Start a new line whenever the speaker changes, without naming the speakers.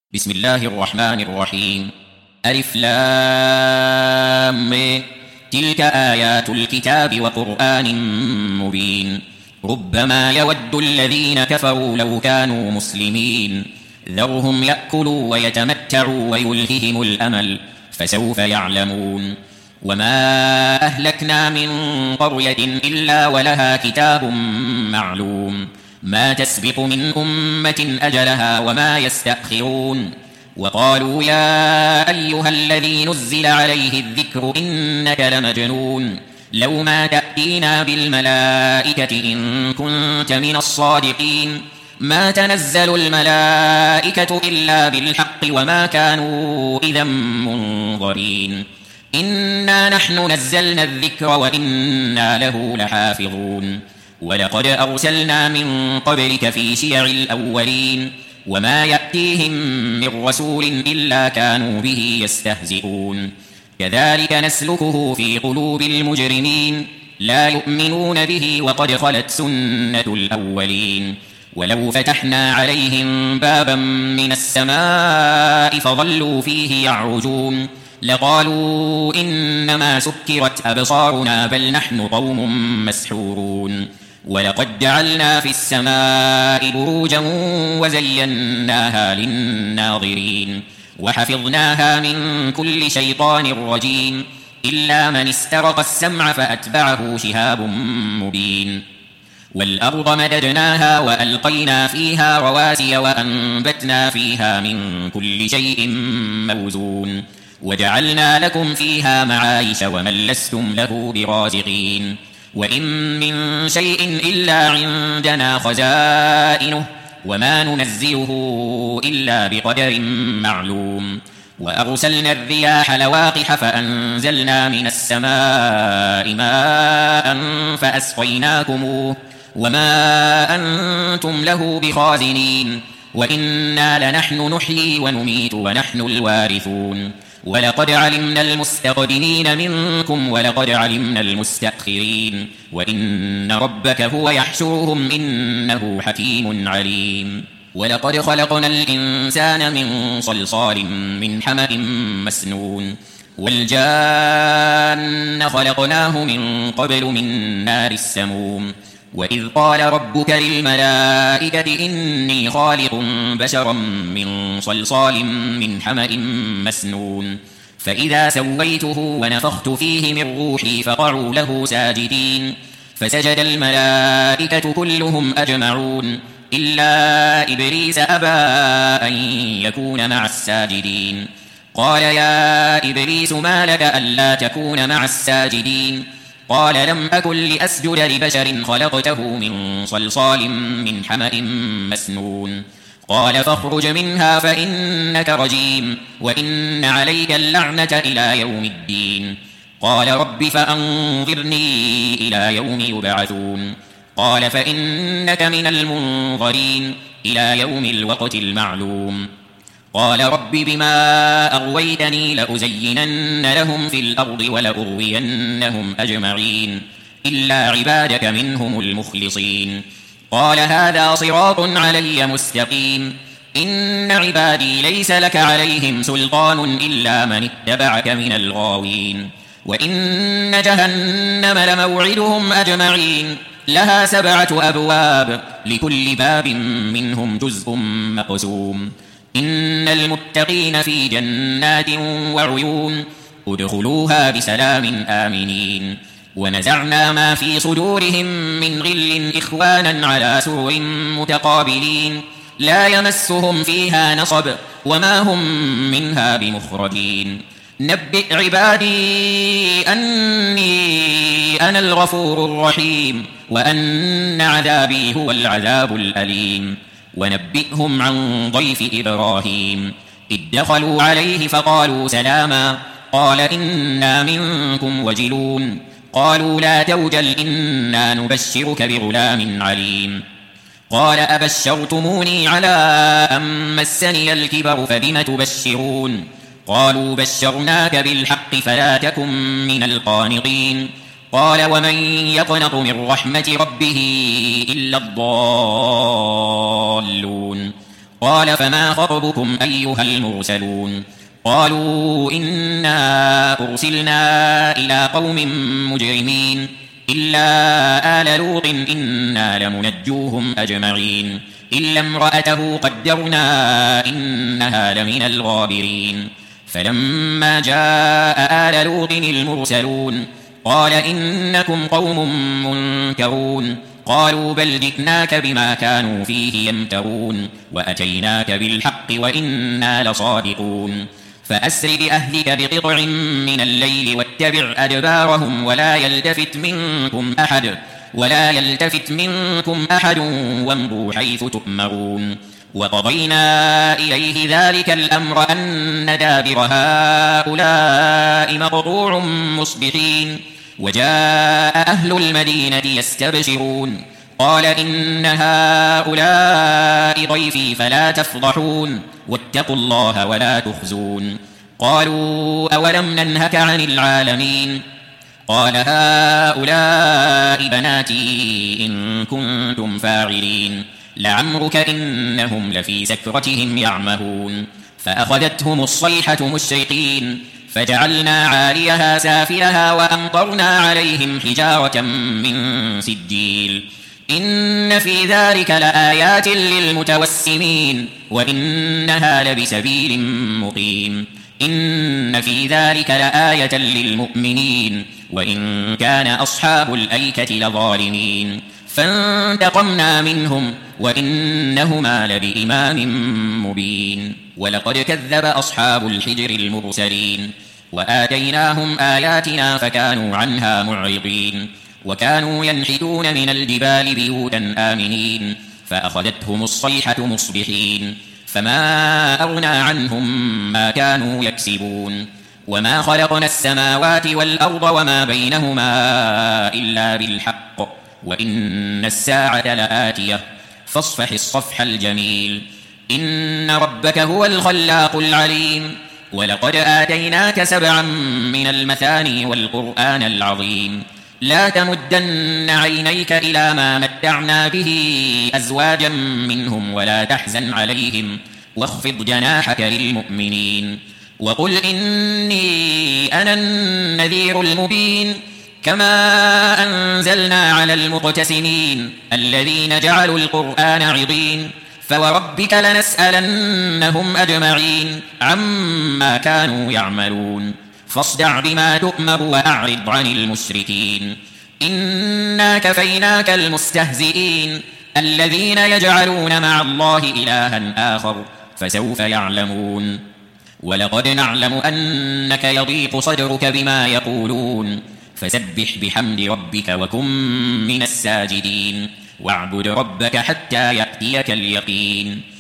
بسم الله الرحمن الرحيم. ألف لام ميم. تلك آيات الكتاب وقرآن مبين. ربما يود الذين كفروا لو كانوا مسلمين ذرهم يأكلوا ويتمتعوا ويلههم الأمل فسوف يعلمون. وما أهلكنا من قرية إلا ولها كتاب معلوم ما تسبق من أمة أجلها وما يستأخرون. وقالوا يا أيها الذي نزل عليه الذكر إنك لمجنون لو ما تأتينا بالملائكة إن كنت من الصادقين ما تنزل الملائكة إلا بالحق وما كانوا إذا منظرين. إنا نحن نزلنا الذكر وإنا له لحافظون. ولقد أرسلنا من قبلك في شيع الأولين وما يأتيهم من رسول إلا كانوا به يستهزئون. كذلك نسلكه في قلوب المجرمين لا يؤمنون به وقد خلت سنة الأولين. ولو فتحنا عليهم بابا من السماء فظلوا فيه يعرجون لقالوا إنما سكرت أبصارنا بل نحن قوم مسحورون. ولقد جعلنا في السماء بروجا وزيناها للناظرين وحفظناها من كل شيطان رجيم إلا من استرق السمع فأتبعه شهاب مبين. والأرض مددناها وألقينا فيها رواسي وأنبتنا فيها من كل شيء موزون وجعلنا لكم فيها معايش ومن لستم له برازقين. وإن من شيء إلا عندنا خزائنه وما ننزله إلا بقدر معلوم. وأرسلنا الرياح لواقح فأنزلنا من السماء ماء فأسقيناكموه وما أنتم له بخازنين. وإنا لنحن نحيي ونميت ونحن الوارثون. ولقد علمنا المستقدمين منكم ولقد علمنا المستأخرين وإن ربك هو يحشرهم إنه حكيم عليم. ولقد خلقنا الإنسان من صلصال من حمأ مسنون والجان خلقناه من قبل من نار السموم. وإذ قال ربك للملائكة إني خالق بشرا من صلصال من حمأ مسنون فإذا سويته ونفخت فيه من روحي فقعوا له ساجدين فسجد الملائكة كلهم أجمعون إلا إبليس أبى أن يكون مع الساجدين. قال يا إبليس ما لك ألا تكون مع الساجدين؟ قال لم أكن لأسجد لبشر خلقته من صلصال من حمأ مسنون. قال فاخرج منها فإنك رجيم وإن عليك اللعنة إلى يوم الدين. قال رب فأنظرني إلى يوم يبعثون. قال فإنك من المنظرين إلى يوم الوقت المعلوم. قال رب بما أغويتني لأزينن لهم في الأرض ولأغوينهم أجمعين إلا عبادك منهم المخلصين. قال هذا صراط علي مستقيم. إن عبادي ليس لك عليهم سلطان إلا من اتبعك من الغاوين. وإن جهنم لموعدهم أجمعين لها 7 أبواب لكل باب منهم جزء مقسوم. إن المتقين في جنات وعيون ادخلوها بسلام آمنين. ونزعنا ما في صدورهم من غل إخوانا على سرر متقابلين لا يمسهم فيها نصب وما هم منها بمخرجين. نبئ عبادي أني أنا الغفور الرحيم وأن عذابي هو العذاب الأليم. ونبئهم عن ضيف إبراهيم إذ دخلوا عليه فقالوا سلاما قال إنا منكم وجلون. قالوا لا توجل إنا نبشرك بغلام عليم. قال أبشرتموني على أن مسني الكبر فبم تبشرون؟ قالوا بشرناك بالحق فلا تكن من القانطين. قال ومن يقنط من رحمة ربه إلا الضالون. قال فما خطبكم أيها المرسلون قالوا إنا أرسلنا إلى قوم مجرمين إلا آل لوط إنا لمنجوهم أجمعين إلا امرأته قدرنا إنها لمن الغابرين فلما جاء آل لوط المرسلون قال إنكم قوم منكرون قالوا بل جئناك بما كانوا فيه يمترون وأتيناك بالحق وإنا لصادقون فأسر بأهلك بقطع من الليل واتبع أدبارهم ولا يلتفت منكم أحد وامضوا حيث تؤمرون وقضينا إليه ذلك الأمر أن دابر هؤلاء مقطوع مصبحين وجاء أهل المدينة يستبشرون قال إن هؤلاء ضيفي فلا تفضحون واتقوا الله ولا تخزون قالوا أولم ننهك عن العالمين قال هؤلاء بناتي إن كنتم فاعلين لعمرك إنهم لفي سكرتهم يعمهون فأخذتهم الصيحة مشرقين فجعلنا عاليها سافلها وأمطرنا عليهم حجارة من سجيل إن في ذلك لآيات للمتوسمين وإنها لبسبيل مقيم إن في ذلك لآية للمؤمنين وإن كان أصحاب الأيكة لظالمين فانتقمنا منهم وإنهما لبإمام مبين ولقد كذب أصحاب الحجر المرسلين وآتيناهم آياتنا فكانوا عنها معرضين وكانوا ينحتون من الجبال بيوتا آمنين فأخذتهم الصيحة مصبحين فما أغنى عنهم ما كانوا يكسبون وما خلقنا السماوات والأرض وما بينهما إلا بالحق وإن الساعة لآتية فاصفح الصفح الجميل إن ربك هو الخلاق العليم ولقد آتيناك 7 من المثاني والقرآن العظيم لا تمدن عينيك إلى ما متعنا به أزواجا منهم ولا تحزن عليهم واخفض جناحك للمؤمنين وقل إني أنا النذير المبين كما أنزلنا على المقتسمين الذين جعلوا القرآن عضين فوربك لنسألنهم أجمعين عما كانوا يعملون فاصدع بما تؤمر وأعرض عن المشركين إنا كفيناك المستهزئين الذين يجعلون مع الله إلها آخر فسوف يعلمون ولقد نعلم أنك يضيق صدرك بما يقولون فسبح بحمد ربك وكن من الساجدين واعبد ربك حتى يأتيك اليقين